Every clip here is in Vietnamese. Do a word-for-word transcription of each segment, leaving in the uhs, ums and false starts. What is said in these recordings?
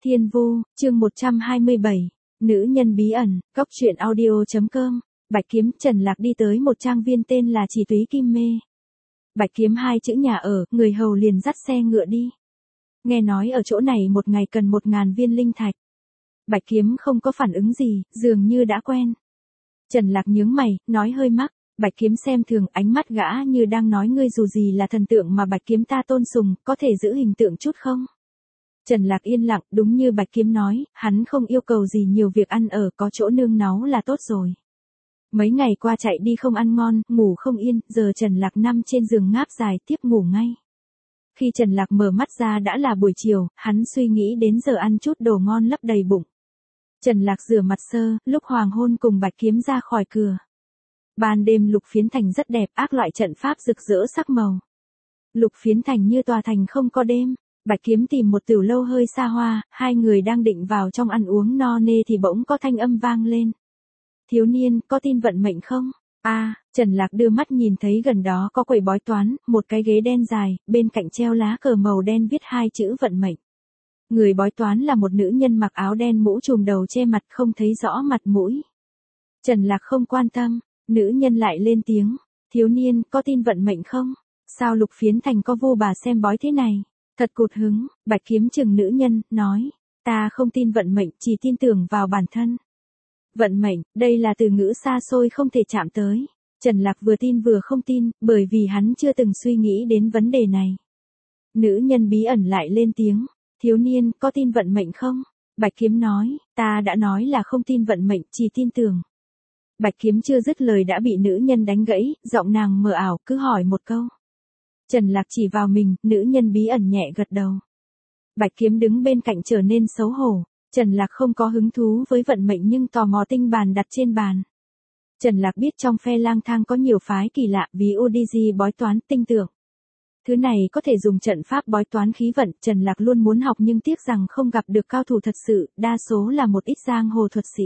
Thiên Vu, chương một trăm hai mươi bảy, nữ nhân bí ẩn, góc truyện audio.com, Bạch Kiếm. Trần Lạc đi tới một trang viên tên là Chỉ Túy Kim Mê. Bạch Kiếm hai chữ nhà ở, người hầu liền dắt xe ngựa đi. Nghe nói ở chỗ này một ngày cần một ngàn viên linh thạch. Bạch Kiếm không có phản ứng gì, dường như đã quen. Trần Lạc nhướng mày, nói hơi mắc. Bạch Kiếm xem thường, ánh mắt gã như đang nói ngươi dù gì là thần tượng mà Bạch Kiếm ta tôn sùng, có thể giữ hình tượng chút không? Trần Lạc yên lặng, đúng như Bạch Kiếm nói, hắn không yêu cầu gì nhiều việc ăn ở, có chỗ nương náu là tốt rồi. Mấy ngày qua chạy đi không ăn ngon, ngủ không yên, giờ Trần Lạc nằm trên giường ngáp dài tiếp ngủ ngay. Khi Trần Lạc mở mắt ra đã là buổi chiều, hắn suy nghĩ đến giờ ăn chút đồ ngon lấp đầy bụng. Trần Lạc rửa mặt sơ, lúc hoàng hôn cùng Bạch Kiếm ra khỏi cửa. Ban đêm Lục Phiến Thành rất đẹp, ác loại trận pháp rực rỡ sắc màu. Lục Phiến Thành như tòa thành không có đêm. Bạch Kiếm tìm một tiểu lâu hơi xa hoa, hai người đang định vào trong ăn uống no nê thì bỗng có thanh âm vang lên. Thiếu niên, có tin vận mệnh không? A, à, Trần Lạc đưa mắt nhìn thấy gần đó có quầy bói toán, một cái ghế đen dài, bên cạnh treo lá cờ màu đen viết hai chữ vận mệnh. Người bói toán là một nữ nhân mặc áo đen mũ trùm đầu che mặt không thấy rõ mặt mũi. Trần Lạc không quan tâm, nữ nhân lại lên tiếng. Thiếu niên, có tin vận mệnh không? Sao Lục Phiến Thành có vô bà xem bói thế này? Thật cụt hứng, Bạch Kiếm chừng nữ nhân, nói, ta không tin vận mệnh, chỉ tin tưởng vào bản thân. Vận mệnh, đây là từ ngữ xa xôi không thể chạm tới. Trần Lạc vừa tin vừa không tin, bởi vì hắn chưa từng suy nghĩ đến vấn đề này. Nữ nhân bí ẩn lại lên tiếng, thiếu niên, có tin vận mệnh không? Bạch Kiếm nói, ta đã nói là không tin vận mệnh, chỉ tin tưởng. Bạch Kiếm chưa dứt lời đã bị nữ nhân đánh gãy, giọng nàng mờ ảo, cứ hỏi một câu. Trần Lạc chỉ vào mình, nữ nhân bí ẩn nhẹ gật đầu. Bạch Kiếm đứng bên cạnh trở nên xấu hổ. Trần Lạc không có hứng thú với vận mệnh nhưng tò mò tinh bàn đặt trên bàn. Trần Lạc biết trong phe lang thang có nhiều phái kỳ lạ, ví dụ bói toán, tinh tượng. Thứ này có thể dùng trận pháp bói toán khí vận, Trần Lạc luôn muốn học nhưng tiếc rằng không gặp được cao thủ thật sự, đa số là một ít giang hồ thuật sĩ.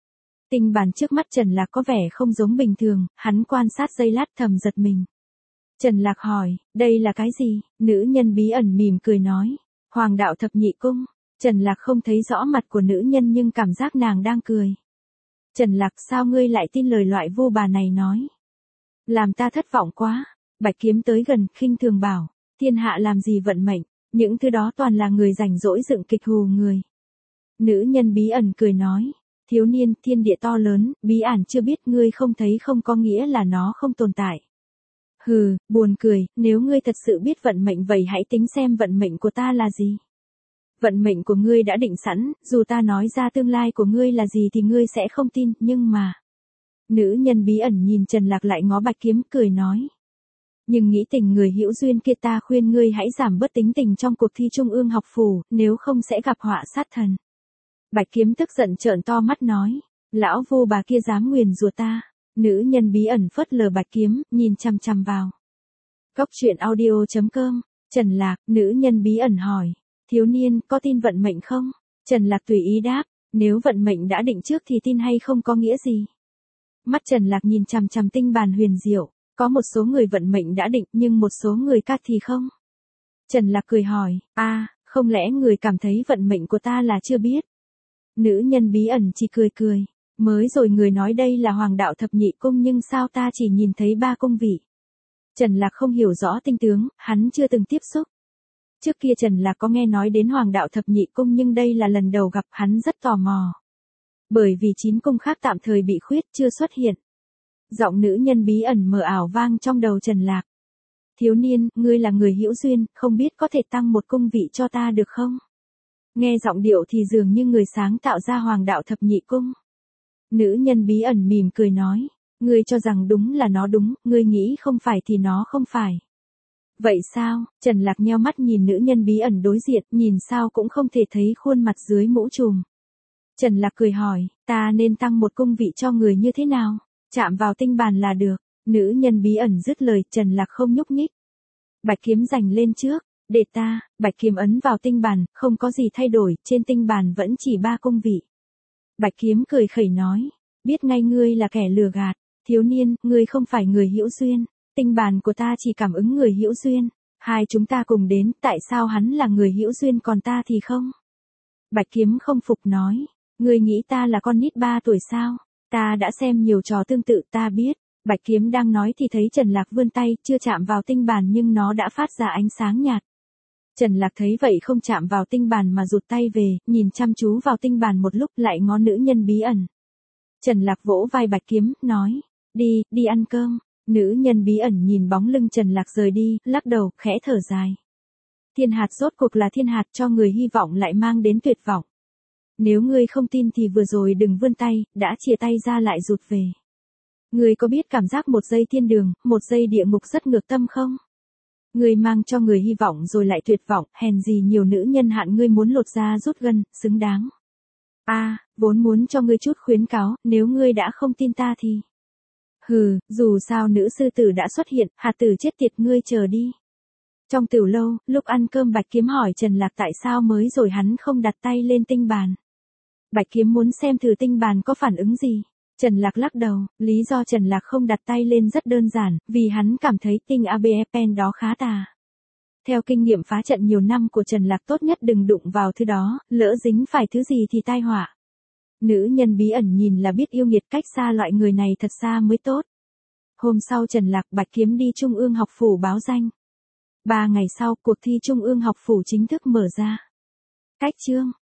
Tinh bàn trước mắt Trần Lạc có vẻ không giống bình thường, hắn quan sát giây lát thầm giật mình. Trần Lạc hỏi, đây là cái gì? Nữ nhân bí ẩn mỉm cười nói, Hoàng đạo thập nhị cung. Trần Lạc không thấy rõ mặt của nữ nhân nhưng cảm giác nàng đang cười. Trần Lạc, sao ngươi lại tin lời loại vô bà này nói? Làm ta thất vọng quá. Bạch Kiếm tới gần, khinh thường bảo, thiên hạ làm gì vận mệnh, những thứ đó toàn là người rảnh rỗi dựng kịch hù người. Nữ nhân bí ẩn cười nói, thiếu niên, thiên địa to lớn, bí ẩn chưa biết, ngươi không thấy không có nghĩa là nó không tồn tại. Hừ, buồn cười, nếu ngươi thật sự biết vận mệnh vậy hãy tính xem vận mệnh của ta là gì. Vận mệnh của ngươi đã định sẵn, dù ta nói ra tương lai của ngươi là gì thì ngươi sẽ không tin, nhưng mà... Nữ nhân bí ẩn nhìn Trần Lạc lại ngó Bạch Kiếm cười nói. Nhưng nghĩ tình người hữu duyên kia ta khuyên ngươi hãy giảm bớt tính tình trong cuộc thi trung ương học phủ, nếu không sẽ gặp họa sát thần. Bạch Kiếm tức giận trợn to mắt nói, lão vô bà kia dám nguyền rủa ta. Nữ nhân bí ẩn phớt lờ Bạch Kiếm, nhìn chằm chằm vào. Góc truyện audio.com, Trần Lạc, nữ nhân bí ẩn hỏi. Thiếu niên, có tin vận mệnh không? Trần Lạc tùy ý đáp, nếu vận mệnh đã định trước thì tin hay không có nghĩa gì? Mắt Trần Lạc nhìn chằm chằm tinh bàn huyền diệu, có một số người vận mệnh đã định nhưng một số người khác thì không. Trần Lạc cười hỏi, a, à, không lẽ người cảm thấy vận mệnh của ta là chưa biết? Nữ nhân bí ẩn chỉ cười cười, mới rồi người nói đây là Hoàng đạo thập nhị cung nhưng sao ta chỉ nhìn thấy ba cung vị? Trần Lạc không hiểu rõ tinh tướng, hắn chưa từng tiếp xúc. Trước kia Trần Lạc có nghe nói đến Hoàng đạo thập nhị cung nhưng đây là lần đầu gặp, hắn rất tò mò. Bởi vì chín cung khác tạm thời bị khuyết chưa xuất hiện. Giọng nữ nhân bí ẩn mờ ảo vang trong đầu Trần Lạc. Thiếu niên, ngươi là người hữu duyên, không biết có thể tăng một cung vị cho ta được không? Nghe giọng điệu thì dường như người sáng tạo ra Hoàng đạo thập nhị cung. Nữ nhân bí ẩn mỉm cười nói, ngươi cho rằng đúng là nó đúng, ngươi nghĩ không phải thì nó không phải. Vậy sao? Trần Lạc nheo mắt nhìn nữ nhân bí ẩn đối diện, nhìn sao cũng không thể thấy khuôn mặt dưới mũ trùm. Trần Lạc cười hỏi, ta nên tăng một cung vị cho người như thế nào? Chạm vào tinh bàn là được. Nữ nhân bí ẩn dứt lời, Trần Lạc không nhúc nhích. Bạch Kiếm giành lên trước, để ta. Bạch Kiếm ấn vào tinh bàn, không có gì thay đổi, trên tinh bàn vẫn chỉ ba cung vị. Bạch Kiếm cười khẩy nói, biết ngay ngươi là kẻ lừa gạt. Thiếu niên, ngươi không phải người hữu duyên. Tinh bàn của ta chỉ cảm ứng người hữu duyên. Hai chúng ta cùng đến, tại sao hắn là người hữu duyên còn ta thì không? Bạch Kiếm không phục nói. Ngươi nghĩ ta là con nít ba tuổi sao? Ta đã xem nhiều trò tương tự ta biết. Bạch Kiếm đang nói thì thấy Trần Lạc vươn tay, chưa chạm vào tinh bàn nhưng nó đã phát ra ánh sáng nhạt. Trần Lạc thấy vậy không chạm vào tinh bàn mà rụt tay về, nhìn chăm chú vào tinh bàn một lúc lại ngó nữ nhân bí ẩn. Trần Lạc vỗ vai Bạch Kiếm, nói, đi, đi ăn cơm. Nữ nhân bí ẩn nhìn bóng lưng Trần Lạc rời đi, lắc đầu, khẽ thở dài. Thiên hạt rốt cuộc là thiên hạt, cho người hy vọng lại mang đến tuyệt vọng. Nếu ngươi không tin thì vừa rồi đừng vươn tay, đã chia tay ra lại rụt về. Ngươi có biết cảm giác một giây thiên đường, một giây địa ngục rất ngược tâm không? Ngươi mang cho người hy vọng rồi lại tuyệt vọng, hèn gì nhiều nữ nhân hạn ngươi muốn lột da rút gân, xứng đáng. A, à, vốn muốn cho ngươi chút khuyến cáo, nếu ngươi đã không tin ta thì... Hừ, dù sao nữ sư tử đã xuất hiện, hạt tử chết tiệt ngươi chờ đi. Trong tiểu lâu, lúc ăn cơm Bạch Kiếm hỏi Trần Lạc tại sao mới rồi hắn không đặt tay lên tinh bàn. Bạch Kiếm muốn xem thử tinh bàn có phản ứng gì. Trần Lạc lắc đầu, lý do Trần Lạc không đặt tay lên rất đơn giản, vì hắn cảm thấy tinh a bê ép pen đó khá tà. Theo kinh nghiệm phá trận nhiều năm của Trần Lạc tốt nhất đừng đụng vào thứ đó, lỡ dính phải thứ gì thì tai họa. Nữ nhân bí ẩn nhìn là biết yêu nghiệt, cách xa loại người này thật xa mới tốt. Hôm sau Trần Lạc Bạch Kiếm đi Trung ương học phủ báo danh. Ba ngày sau, cuộc thi Trung ương học phủ chính thức mở ra. Cách chương